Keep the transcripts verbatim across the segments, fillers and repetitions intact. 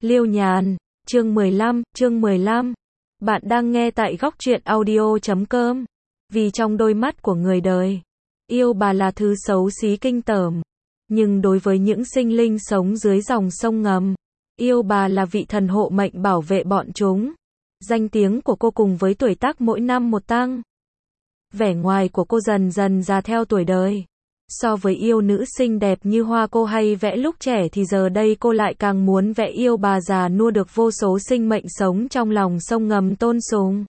Liêu Nhàn, chương mười lăm, chương mười lăm. Bạn đang nghe tại góc truyện audio chấm com. Vì trong đôi mắt của người đời, yêu bà là thứ xấu xí kinh tởm. Nhưng đối với những sinh linh sống dưới dòng sông ngầm, yêu bà là vị thần hộ mệnh bảo vệ bọn chúng. Danh tiếng của cô cùng với tuổi tác mỗi năm một tăng. Vẻ ngoài của cô dần dần già theo tuổi đời. So với yêu nữ xinh đẹp như hoa cô hay vẽ lúc trẻ thì giờ đây cô lại càng muốn vẽ yêu bà già nua được vô số sinh mệnh sống trong lòng sông ngầm tôn sùng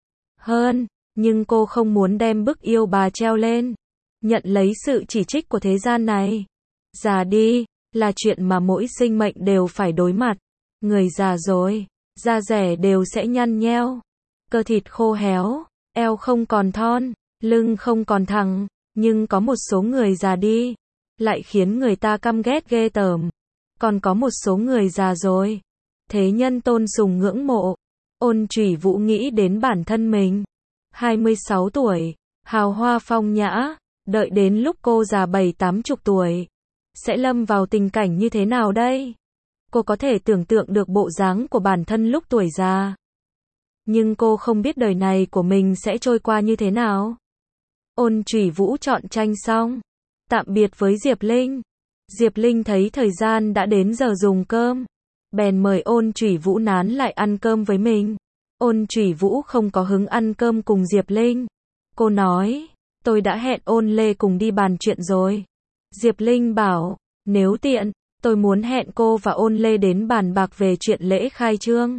hơn. Nhưng cô không muốn đem bức yêu bà treo lên, nhận lấy sự chỉ trích của thế gian này. Già đi, là chuyện mà mỗi sinh mệnh đều phải đối mặt. Người già rồi, da rẻ đều sẽ nhăn nheo, cơ thịt khô héo, eo không còn thon, lưng không còn thẳng. Nhưng có một số người già đi, lại khiến người ta căm ghét ghê tởm. Còn có một số người già rồi, thế nhân tôn sùng ngưỡng mộ. Ôn Chủy Vũ nghĩ đến bản thân mình. hai mươi sáu tuổi, hào hoa phong nhã, đợi đến lúc cô già bảy tám chục tuổi, sẽ lâm vào tình cảnh như thế nào đây? Cô có thể tưởng tượng được bộ dáng của bản thân lúc tuổi già. Nhưng cô không biết đời này của mình sẽ trôi qua như thế nào. Ôn Chủy Vũ chọn tranh xong, tạm biệt với Diệp Linh. Diệp Linh thấy thời gian đã đến giờ dùng cơm, bèn mời Ôn Chủy Vũ nán lại ăn cơm với mình. Ôn Chủy Vũ không có hứng ăn cơm cùng Diệp Linh. Cô nói, tôi đã hẹn Ôn Lê cùng đi bàn chuyện rồi. Diệp Linh bảo, nếu tiện, tôi muốn hẹn cô và Ôn Lê đến bàn bạc về chuyện lễ khai trương.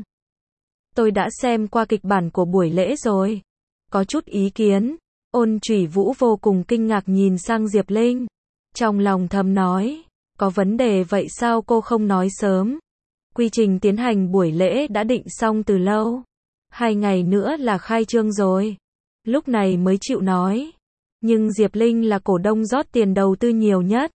Tôi đã xem qua kịch bản của buổi lễ rồi, có chút ý kiến. Ôn Chủy Vũ vô cùng kinh ngạc nhìn sang Diệp Linh. Trong lòng thầm nói, có vấn đề vậy sao cô không nói sớm? Quy trình tiến hành buổi lễ đã định xong từ lâu. Hai ngày nữa là khai trương rồi. Lúc này mới chịu nói. Nhưng Diệp Linh là cổ đông rót tiền đầu tư nhiều nhất.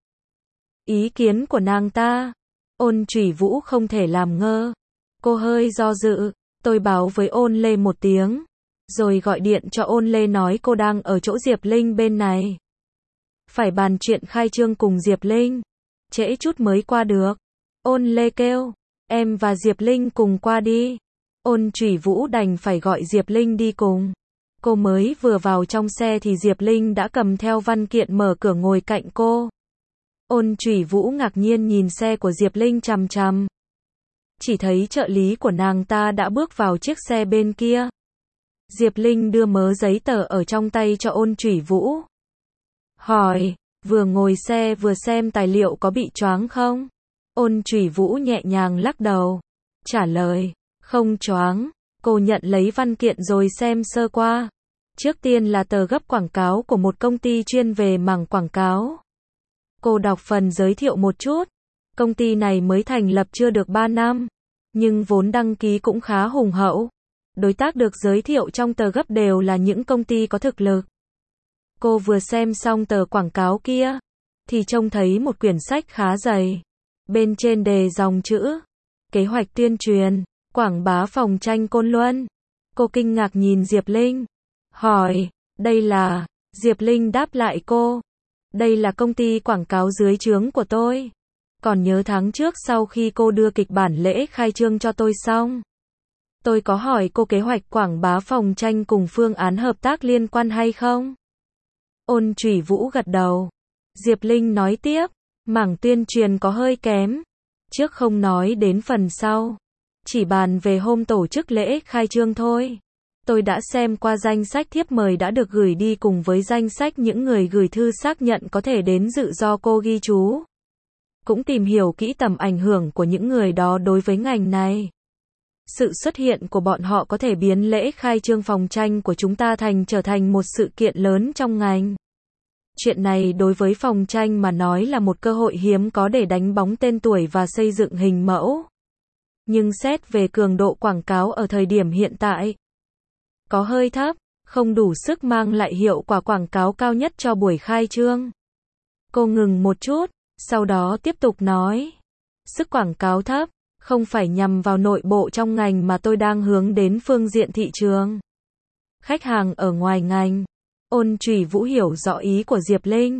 Ý kiến của nàng ta, Ôn Chủy Vũ không thể làm ngơ. Cô hơi do dự, tôi báo với Ôn Lê một tiếng. Rồi gọi điện cho Ôn Lê nói cô đang ở chỗ Diệp Linh bên này. Phải bàn chuyện khai trương cùng Diệp Linh. Trễ chút mới qua được. Ôn Lê kêu, em và Diệp Linh cùng qua đi. Ôn Chủy Vũ đành phải gọi Diệp Linh đi cùng. Cô mới vừa vào trong xe thì Diệp Linh đã cầm theo văn kiện mở cửa ngồi cạnh cô. Ôn Chủy Vũ ngạc nhiên nhìn xe của Diệp Linh chằm chằm. Chỉ thấy trợ lý của nàng ta đã bước vào chiếc xe bên kia. Diệp Linh đưa mớ giấy tờ ở trong tay cho Ôn Chủy Vũ. Hỏi, vừa ngồi xe vừa xem tài liệu có bị choáng không? Ôn Chủy Vũ nhẹ nhàng lắc đầu. Trả lời, không choáng. Cô nhận lấy văn kiện rồi xem sơ qua. Trước tiên là tờ gấp quảng cáo của một công ty chuyên về mảng quảng cáo. Cô đọc phần giới thiệu một chút. Công ty này mới thành lập chưa được ba năm. Nhưng vốn đăng ký cũng khá hùng hậu. Đối tác được giới thiệu trong tờ gấp đều là những công ty có thực lực. Cô vừa xem xong tờ quảng cáo kia, thì trông thấy một quyển sách khá dày. Bên trên đề dòng chữ, kế hoạch tuyên truyền, quảng bá phòng tranh Côn Luân. Cô kinh ngạc nhìn Diệp Linh. Hỏi, đây là... Diệp Linh đáp lại cô. Đây là công ty quảng cáo dưới trướng của tôi. Còn nhớ tháng trước sau khi cô đưa kịch bản lễ khai trương cho tôi xong, tôi có hỏi cô kế hoạch quảng bá phòng tranh cùng phương án hợp tác liên quan hay không? Ôn Chủy Vũ gật đầu. Diệp Linh nói tiếp, mảng tuyên truyền có hơi kém. Trước không nói đến phần sau. Chỉ bàn về hôm tổ chức lễ khai trương thôi. Tôi đã xem qua danh sách thiếp mời đã được gửi đi cùng với danh sách những người gửi thư xác nhận có thể đến dự do cô ghi chú. Cũng tìm hiểu kỹ tầm ảnh hưởng của những người đó đối với ngành này. Sự xuất hiện của bọn họ có thể biến lễ khai trương phòng tranh của chúng ta thành trở thành một sự kiện lớn trong ngành. Chuyện này đối với phòng tranh mà nói là một cơ hội hiếm có để đánh bóng tên tuổi và xây dựng hình mẫu. Nhưng xét về cường độ quảng cáo ở thời điểm hiện tại, có hơi thấp, không đủ sức mang lại hiệu quả quảng cáo cao nhất cho buổi khai trương. Cô ngừng một chút, sau đó tiếp tục nói. Sức quảng cáo thấp, không phải nhằm vào nội bộ trong ngành mà tôi đang hướng đến phương diện thị trường. Khách hàng ở ngoài ngành. Ôn Chủy Vũ hiểu rõ ý của Diệp Linh.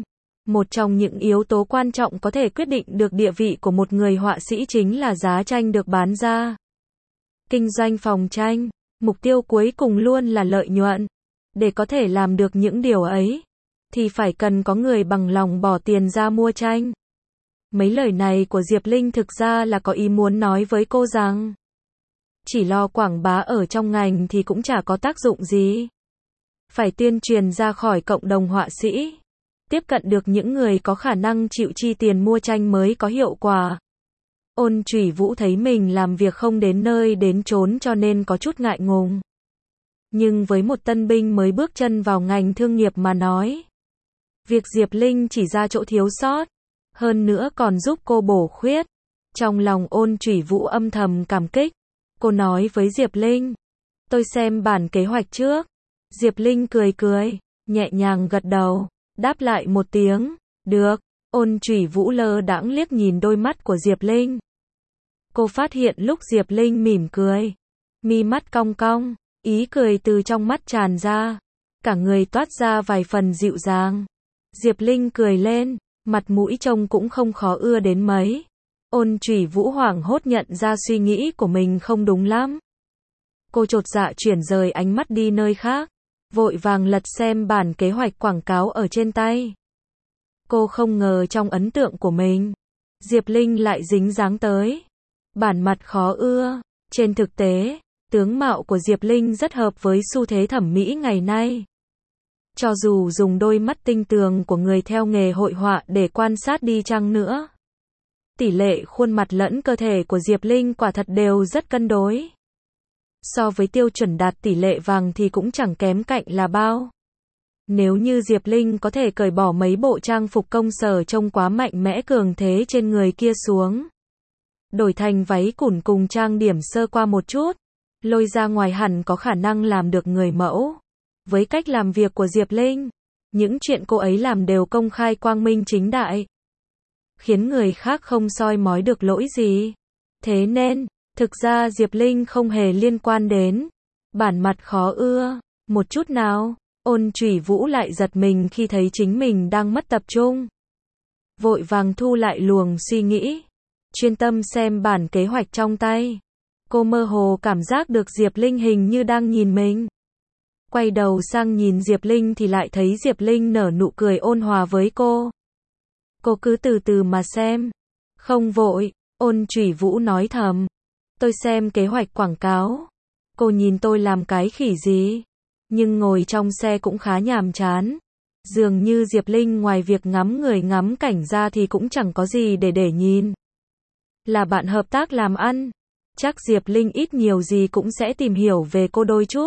Một trong những yếu tố quan trọng có thể quyết định được địa vị của một người họa sĩ chính là giá tranh được bán ra. Kinh doanh phòng tranh, mục tiêu cuối cùng luôn là lợi nhuận. Để có thể làm được những điều ấy, thì phải cần có người bằng lòng bỏ tiền ra mua tranh. Mấy lời này của Diệp Linh thực ra là có ý muốn nói với cô rằng, chỉ lo quảng bá ở trong ngành thì cũng chả có tác dụng gì. Phải tuyên truyền ra khỏi cộng đồng họa sĩ, tiếp cận được những người có khả năng chịu chi tiền mua tranh mới có hiệu quả. Ôn Chủy Vũ thấy mình làm việc không đến nơi đến chốn cho nên có chút ngại ngùng. Nhưng với một tân binh mới bước chân vào ngành thương nghiệp mà nói, việc Diệp Linh chỉ ra chỗ thiếu sót, hơn nữa còn giúp cô bổ khuyết. Trong lòng Ôn Chủy Vũ âm thầm cảm kích. Cô nói với Diệp Linh, tôi xem bản kế hoạch trước. Diệp Linh cười cười, nhẹ nhàng gật đầu, đáp lại một tiếng, được. Ôn Chủy Vũ lơ đãng liếc nhìn đôi mắt của Diệp Linh. Cô phát hiện lúc Diệp Linh mỉm cười, mi mắt cong cong, ý cười từ trong mắt tràn ra, cả người toát ra vài phần dịu dàng. Diệp Linh cười lên, mặt mũi trông cũng không khó ưa đến mấy. Ôn Chủy Vũ hoảng hốt nhận ra suy nghĩ của mình không đúng lắm. Cô chột dạ chuyển rời ánh mắt đi nơi khác, vội vàng lật xem bản kế hoạch quảng cáo ở trên tay. Cô không ngờ trong ấn tượng của mình, Diệp Linh lại dính dáng tới. Bản mặt khó ưa. Trên thực tế, tướng mạo của Diệp Linh rất hợp với xu thế thẩm mỹ ngày nay. Cho dù dùng đôi mắt tinh tường của người theo nghề hội họa để quan sát đi chăng nữa, tỷ lệ khuôn mặt lẫn cơ thể của Diệp Linh quả thật đều rất cân đối. So với tiêu chuẩn đạt tỷ lệ vàng thì cũng chẳng kém cạnh là bao. Nếu như Diệp Linh có thể cởi bỏ mấy bộ trang phục công sở trông quá mạnh mẽ cường thế trên người kia xuống, đổi thành váy cùn cùng trang điểm sơ qua một chút, lôi ra ngoài hẳn có khả năng làm được người mẫu. Với cách làm việc của Diệp Linh, những chuyện cô ấy làm đều công khai quang minh chính đại, khiến người khác không soi mói được lỗi gì. Thế nên, thực ra Diệp Linh không hề liên quan đến bản mặt khó ưa một chút nào. Ôn Chủy Vũ lại giật mình khi thấy chính mình đang mất tập trung. Vội vàng thu lại luồng suy nghĩ, chuyên tâm xem bản kế hoạch trong tay. Cô mơ hồ cảm giác được Diệp Linh hình như đang nhìn mình. Quay đầu sang nhìn Diệp Linh thì lại thấy Diệp Linh nở nụ cười ôn hòa với cô. Cô cứ từ từ mà xem. Không vội. Ôn Chủy Vũ nói thầm. Tôi xem kế hoạch quảng cáo. Cô nhìn tôi làm cái khỉ gì? Nhưng ngồi trong xe cũng khá nhàm chán. Dường như Diệp Linh ngoài việc ngắm người ngắm cảnh ra thì cũng chẳng có gì để để nhìn. Là bạn hợp tác làm ăn, chắc Diệp Linh ít nhiều gì cũng sẽ tìm hiểu về cô đôi chút.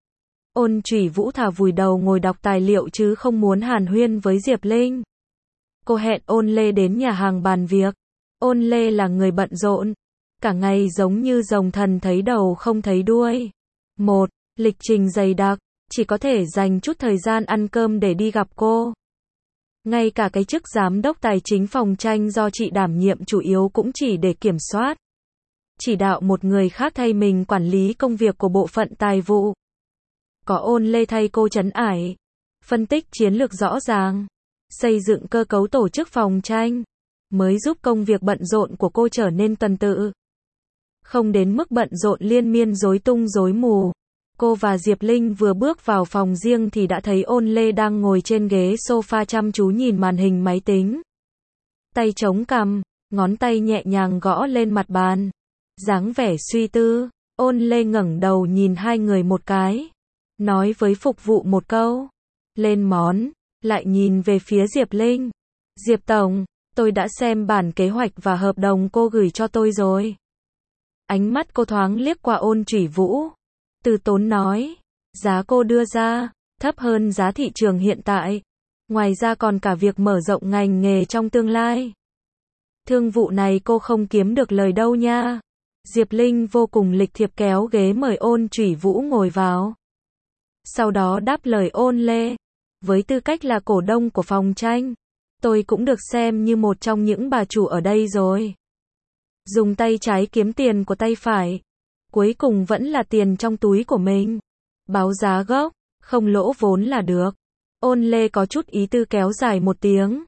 Ôn Chủy Vũ thà vùi đầu ngồi đọc tài liệu chứ không muốn hàn huyên với Diệp Linh. Cô hẹn Ôn Lê đến nhà hàng bàn việc. Ôn Lê là người bận rộn, cả ngày giống như rồng thần thấy đầu không thấy đuôi. Một, lịch trình dày đặc, chỉ có thể dành chút thời gian ăn cơm để đi gặp cô. Ngay cả cái chức giám đốc tài chính phòng tranh do chị đảm nhiệm chủ yếu cũng chỉ để kiểm soát, chỉ đạo một người khác thay mình quản lý công việc của bộ phận tài vụ. Có Ôn Lê thay cô trấn ải, phân tích chiến lược rõ ràng, xây dựng cơ cấu tổ chức phòng tranh, mới giúp công việc bận rộn của cô trở nên tuần tự. Không đến mức bận rộn liên miên rối tung rối mù. Cô và Diệp Linh vừa bước vào phòng riêng thì đã thấy Ôn Lê đang ngồi trên ghế sofa chăm chú nhìn màn hình máy tính. Tay chống cằm, ngón tay nhẹ nhàng gõ lên mặt bàn. Dáng vẻ suy tư, Ôn Lê ngẩng đầu nhìn hai người một cái, nói với phục vụ một câu, lên món, lại nhìn về phía Diệp Linh. Diệp Tổng, tôi đã xem bản kế hoạch và hợp đồng cô gửi cho tôi rồi. Ánh mắt cô thoáng liếc qua Ôn Chủy Vũ. Từ tốn nói, giá cô đưa ra, thấp hơn giá thị trường hiện tại. Ngoài ra còn cả việc mở rộng ngành nghề trong tương lai. Thương vụ này cô không kiếm được lời đâu nha. Diệp Linh vô cùng lịch thiệp kéo ghế mời Ôn Chủy Vũ ngồi vào. Sau đó đáp lời Ôn Lê. Với tư cách là cổ đông của phòng tranh, tôi cũng được xem như một trong những bà chủ ở đây rồi. Dùng tay trái kiếm tiền của tay phải, cuối cùng vẫn là tiền trong túi của mình. Báo giá gốc, không lỗ vốn là được. Ôn Lê có chút ý tư kéo dài một tiếng.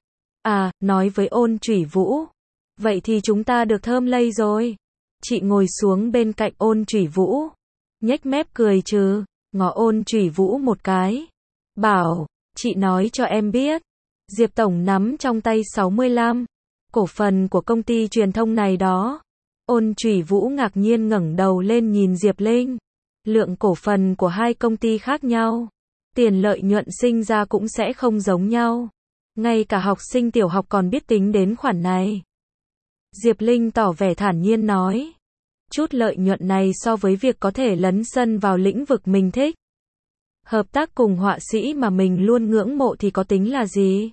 À, nói với Ôn Chủy Vũ. Vậy thì chúng ta được thơm lây rồi. Chị ngồi xuống bên cạnh Ôn Chủy Vũ, nhếch mép cười trừ, ngó Ôn Chủy Vũ một cái. Bảo, chị nói cho em biết. Diệp Tổng nắm trong tay sáu mươi lăm cổ phần của công ty truyền thông này đó. Ôn Chủy Vũ ngạc nhiên ngẩng đầu lên nhìn Diệp Linh. Lượng cổ phần của hai công ty khác nhau. Tiền lợi nhuận sinh ra cũng sẽ không giống nhau. Ngay cả học sinh tiểu học còn biết tính đến khoản này. Diệp Linh tỏ vẻ thản nhiên nói. Chút lợi nhuận này so với việc có thể lấn sân vào lĩnh vực mình thích. Hợp tác cùng họa sĩ mà mình luôn ngưỡng mộ thì có tính là gì?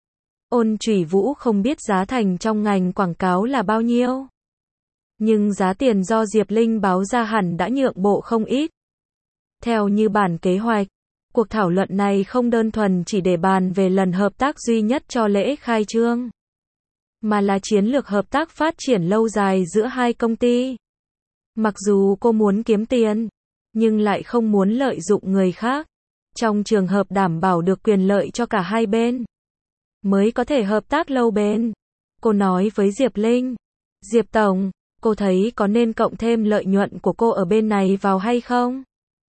Ôn Chủy Vũ không biết giá thành trong ngành quảng cáo là bao nhiêu. Nhưng giá tiền do Diệp Linh báo ra hẳn đã nhượng bộ không ít. Theo như bản kế hoạch, cuộc thảo luận này không đơn thuần chỉ để bàn về lần hợp tác duy nhất cho lễ khai trương, mà là chiến lược hợp tác phát triển lâu dài giữa hai công ty. Mặc dù cô muốn kiếm tiền, nhưng lại không muốn lợi dụng người khác, trong trường hợp đảm bảo được quyền lợi cho cả hai bên, mới có thể hợp tác lâu bền. Cô nói với Diệp Linh, Diệp Tổng, cô thấy có nên cộng thêm lợi nhuận của cô ở bên này vào hay không?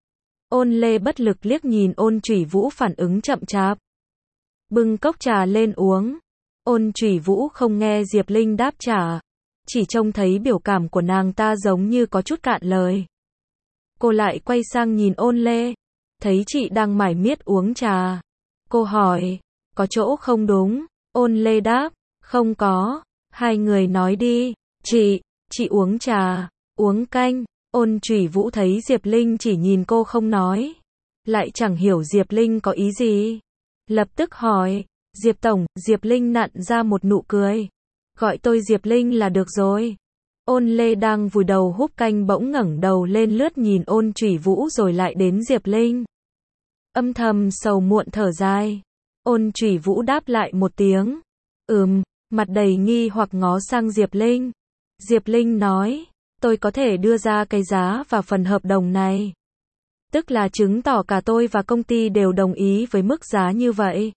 Ôn Lê bất lực liếc nhìn Ôn Chủy Vũ phản ứng chậm chạp. Bưng cốc trà lên uống. Ôn Chủy Vũ không nghe Diệp Linh đáp trả. Chỉ trông thấy biểu cảm của nàng ta giống như có chút cạn lời. Cô lại quay sang nhìn Ôn Lê. Thấy chị đang mải miết uống trà. Cô hỏi, có chỗ không đúng? Ôn Lê đáp, không có. Hai người nói đi. Chị, chị uống trà, uống canh. Ôn Chủy Vũ thấy Diệp Linh chỉ nhìn cô không nói. Lại chẳng hiểu Diệp Linh có ý gì. Lập tức hỏi, Diệp Tổng, Diệp Linh nặn ra một nụ cười. Gọi tôi Diệp Linh là được rồi. Ôn Lê đang vùi đầu húp canh bỗng ngẩng đầu lên lướt nhìn Ôn Chủy Vũ rồi lại đến Diệp Linh. Âm thầm sầu muộn thở dài. Ôn Chủy Vũ đáp lại một tiếng. Ừm, mặt đầy nghi hoặc ngó sang Diệp Linh. Diệp Linh nói, tôi có thể đưa ra cái giá và phần hợp đồng này. Tức là chứng tỏ cả tôi và công ty đều đồng ý với mức giá như vậy.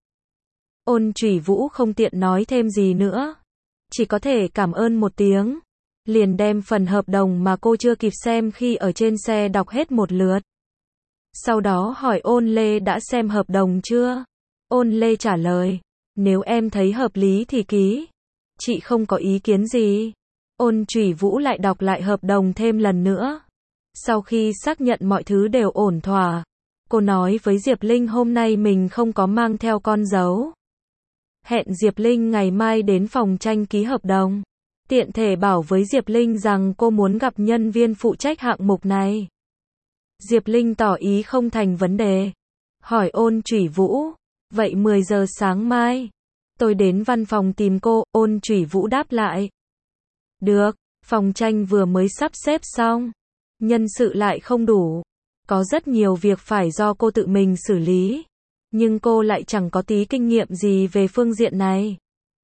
Ôn Chủy Vũ không tiện nói thêm gì nữa. Chỉ có thể cảm ơn một tiếng. Liền đem phần hợp đồng mà cô chưa kịp xem khi ở trên xe đọc hết một lượt. Sau đó hỏi Ôn Lê đã xem hợp đồng chưa? Ôn Lê trả lời, nếu em thấy hợp lý thì ký. Chị không có ý kiến gì. Ôn Chủy Vũ lại đọc lại hợp đồng thêm lần nữa. Sau khi xác nhận mọi thứ đều ổn thỏa, cô nói với Diệp Linh hôm nay mình không có mang theo con dấu. Hẹn Diệp Linh ngày mai đến phòng tranh ký hợp đồng. Tiện thể bảo với Diệp Linh rằng cô muốn gặp nhân viên phụ trách hạng mục này. Diệp Linh tỏ ý không thành vấn đề. Hỏi Ôn Chủy Vũ, vậy mười giờ sáng mai, tôi đến văn phòng tìm cô. Ôn Chủy Vũ đáp lại. Được, phòng tranh vừa mới sắp xếp xong. Nhân sự lại không đủ. Có rất nhiều việc phải do cô tự mình xử lý. Nhưng cô lại chẳng có tí kinh nghiệm gì về phương diện này.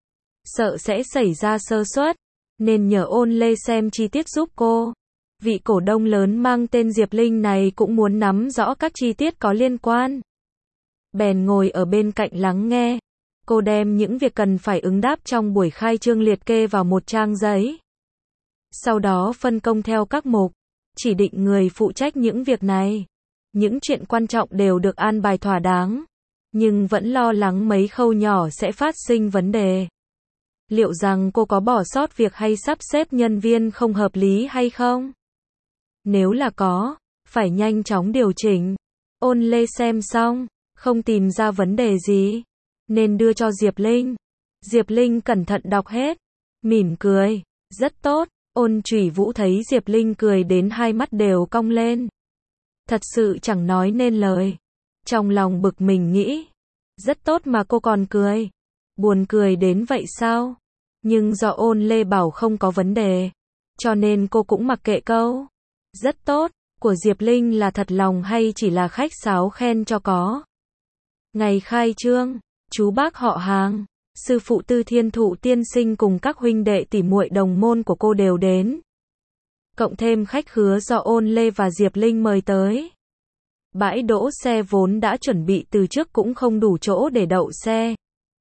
Sợ sẽ xảy ra sơ suất, nên nhờ Ôn Lê xem chi tiết giúp cô. Vị cổ đông lớn mang tên Diệp Linh này cũng muốn nắm rõ các chi tiết có liên quan. Bèn ngồi ở bên cạnh lắng nghe. Cô đem những việc cần phải ứng đáp trong buổi khai trương liệt kê vào một trang giấy. Sau đó phân công theo các mục, chỉ định người phụ trách những việc này. Những chuyện quan trọng đều được an bài thỏa đáng, nhưng vẫn lo lắng mấy khâu nhỏ sẽ phát sinh vấn đề. Liệu rằng cô có bỏ sót việc hay sắp xếp nhân viên không hợp lý hay không? Nếu là có, phải nhanh chóng điều chỉnh. Ôn Lê xem xong, không tìm ra vấn đề gì, nên đưa cho Diệp Linh. Diệp Linh cẩn thận đọc hết, mỉm cười, rất tốt. Ôn Chủy Vũ thấy Diệp Linh cười đến hai mắt đều cong lên. Thật sự chẳng nói nên lời. Trong lòng bực mình nghĩ, rất tốt mà cô còn cười. Buồn cười đến vậy sao? Nhưng do Ôn Lê bảo không có vấn đề, cho nên cô cũng mặc kệ câu rất tốt của Diệp Linh là thật lòng hay chỉ là khách sáo khen cho có. Ngày khai trương, chú bác họ hàng, sư phụ Tư Thiên Thụ tiên sinh cùng các huynh đệ tỉ muội đồng môn của cô đều đến. Cộng thêm khách khứa do Ôn Lê và Diệp Linh mời tới. Bãi đỗ xe vốn đã chuẩn bị từ trước cũng không đủ chỗ để đậu xe.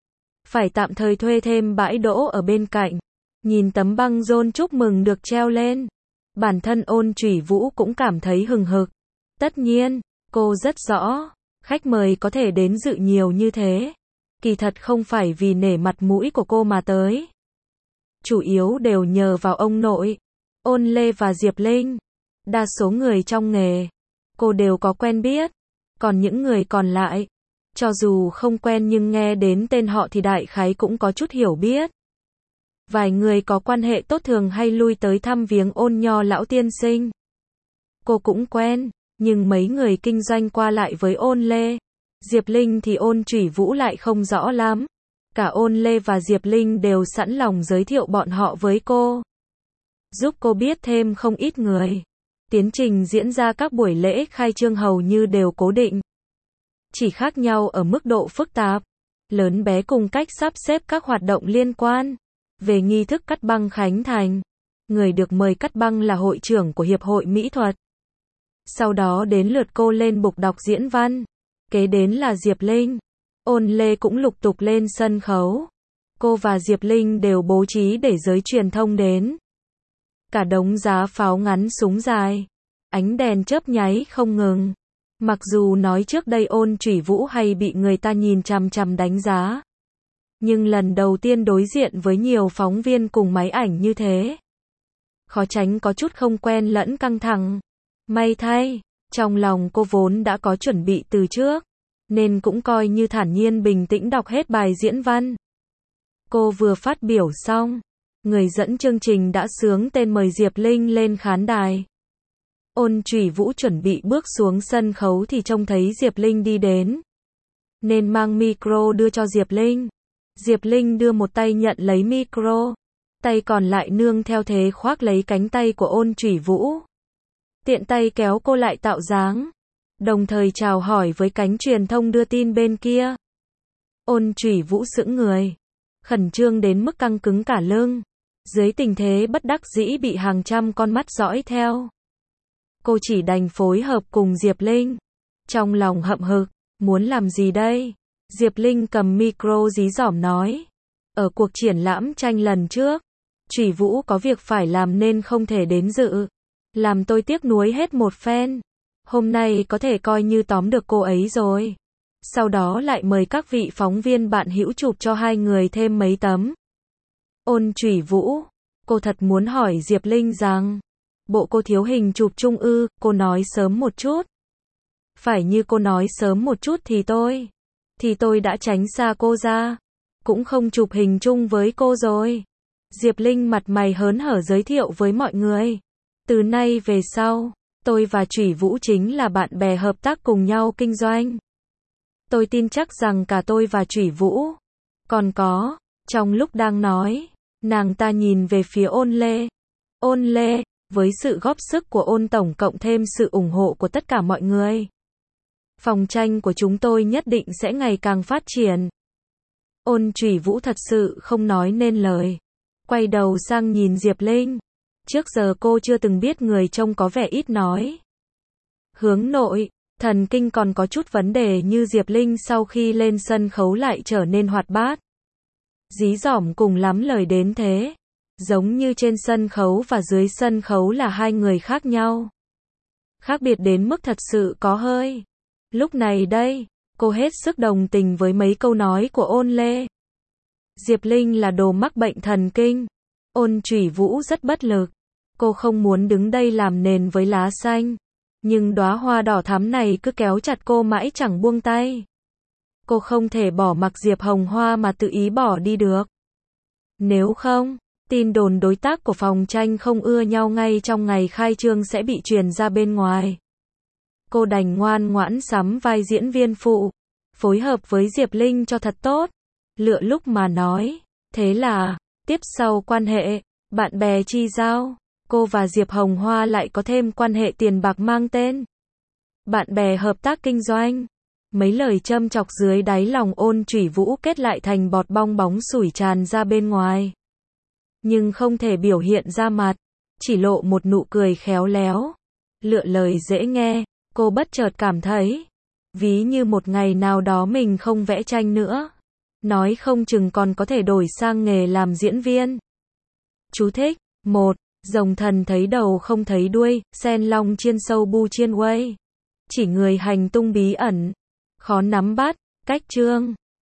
phải tạm thời thuê thêm bãi đỗ ở bên cạnh. Nhìn tấm băng rôn chúc mừng được treo lên, bản thân Ôn Chủy Vũ cũng cảm thấy hừng hực. Tất nhiên, cô rất rõ, khách mời có thể đến dự nhiều như thế, kỳ thật không phải vì nể mặt mũi của cô mà tới. Chủ yếu đều nhờ vào ông nội, Ôn Lê và Diệp Linh. Đa số người trong nghề, cô đều có quen biết, còn những người còn lại, cho dù không quen nhưng nghe đến tên họ thì đại khái cũng có chút hiểu biết. Vài người có quan hệ tốt thường hay lui tới thăm viếng Ôn Nho lão tiên sinh. Cô cũng quen, nhưng mấy người kinh doanh qua lại với Ôn Lê, Diệp Linh thì Ôn Chủy Vũ lại không rõ lắm. Cả Ôn Lê và Diệp Linh đều sẵn lòng giới thiệu bọn họ với cô, giúp cô biết thêm không ít người. Tiến trình diễn ra các buổi lễ khai trương hầu như đều cố định, chỉ khác nhau ở mức độ phức tạp, lớn bé cùng cách sắp xếp các hoạt động liên quan. Về nghi thức cắt băng khánh thành, người được mời cắt băng là hội trưởng của Hiệp hội Mỹ thuật. Sau đó đến lượt cô lên bục đọc diễn văn, kế đến là Diệp Linh. Ôn Lê cũng lục tục lên sân khấu. Cô và Diệp Linh đều bố trí để giới truyền thông đến. Cả đống giá pháo ngắn súng dài, ánh đèn chớp nháy không ngừng. Mặc dù nói trước đây Ôn Chủy Vũ hay bị người ta nhìn chằm chằm đánh giá, nhưng lần đầu tiên đối diện với nhiều phóng viên cùng máy ảnh như thế, khó tránh có chút không quen lẫn căng thẳng. May thay, trong lòng cô vốn đã có chuẩn bị từ trước, nên cũng coi như thản nhiên bình tĩnh đọc hết bài diễn văn. Cô vừa phát biểu xong, người dẫn chương trình đã xướng tên mời Diệp Linh lên khán đài. Ôn Chủy Vũ chuẩn bị bước xuống sân khấu thì trông thấy Diệp Linh đi đến, nên mang micro đưa cho Diệp Linh. Diệp Linh đưa một tay nhận lấy micro, tay còn lại nương theo thế khoác lấy cánh tay của Ôn Chủy Vũ, tiện tay kéo cô lại tạo dáng, đồng thời chào hỏi với cánh truyền thông đưa tin bên kia. Ôn Chủy Vũ sững người, khẩn trương đến mức căng cứng cả lưng, dưới tình thế bất đắc dĩ bị hàng trăm con mắt dõi theo. Cô chỉ đành phối hợp cùng Diệp Linh, trong lòng hậm hực, muốn làm gì đây? Diệp Linh cầm micro dí dỏm nói, ở cuộc triển lãm tranh lần trước, Chủy Vũ có việc phải làm nên không thể đến dự, làm tôi tiếc nuối hết một phen. Hôm nay có thể coi như tóm được cô ấy rồi. Sau đó lại mời các vị phóng viên bạn hữu chụp cho hai người thêm mấy tấm. Ôn Chủy Vũ, cô thật muốn hỏi Diệp Linh rằng, bộ cô thiếu hình chụp chung ư? Cô nói sớm một chút. Phải như cô nói sớm một chút thì tôi, thì tôi đã tránh xa cô ra, cũng không chụp hình chung với cô rồi. Diệp Linh mặt mày hớn hở giới thiệu với mọi người, từ nay về sau, tôi và Chủy Vũ chính là bạn bè hợp tác cùng nhau kinh doanh. Tôi tin chắc rằng cả tôi và Chủy Vũ, còn có, trong lúc đang nói, nàng ta nhìn về phía Ôn Lê. Ôn Lê, với sự góp sức của Ôn tổng cộng thêm sự ủng hộ của tất cả mọi người, phòng tranh của chúng tôi nhất định sẽ ngày càng phát triển. Ôn Chủy Vũ thật sự không nói nên lời, quay đầu sang nhìn Diệp Linh. Trước giờ cô chưa từng biết người trông có vẻ ít nói, hướng nội, thần kinh còn có chút vấn đề như Diệp Linh sau khi lên sân khấu lại trở nên hoạt bát, dí dỏm cùng lắm lời đến thế, giống như trên sân khấu và dưới sân khấu là hai người khác nhau, khác biệt đến mức thật sự có hơi. Lúc này đây, cô hết sức đồng tình với mấy câu nói của Ôn Lê. Diệp Linh là đồ mắc bệnh thần kinh. Ôn Chủy Vũ rất bất lực. Cô không muốn đứng đây làm nền với lá xanh, nhưng đóa hoa đỏ thắm này cứ kéo chặt cô mãi chẳng buông tay. Cô không thể bỏ mặc Diệp Hồng Hoa mà tự ý bỏ đi được. Nếu không, tin đồn đối tác của phòng tranh không ưa nhau ngay trong ngày khai trương sẽ bị truyền ra bên ngoài. Cô đành ngoan ngoãn sắm vai diễn viên phụ, phối hợp với Diệp Linh cho thật tốt, lựa lúc mà nói. Thế là, tiếp sau quan hệ, bạn bè chi giao, cô và Diệp Hồng Hoa lại có thêm quan hệ tiền bạc mang tên bạn bè hợp tác kinh doanh. Mấy lời châm chọc dưới đáy lòng Ôn Chủy Vũ kết lại thành bọt bong bóng sủi tràn ra bên ngoài, nhưng không thể biểu hiện ra mặt, chỉ lộ một nụ cười khéo léo, lựa lời dễ nghe. Cô bất chợt cảm thấy, ví như một ngày nào đó mình không vẽ tranh nữa, Nói không chừng còn có thể đổi sang nghề làm diễn viên. Chú thích. một. Rồng thần thấy đầu không thấy đuôi, sen long chiên sâu bu chiên quay. Chỉ người hành tung bí ẩn. Khó nắm bắt. Cách chương.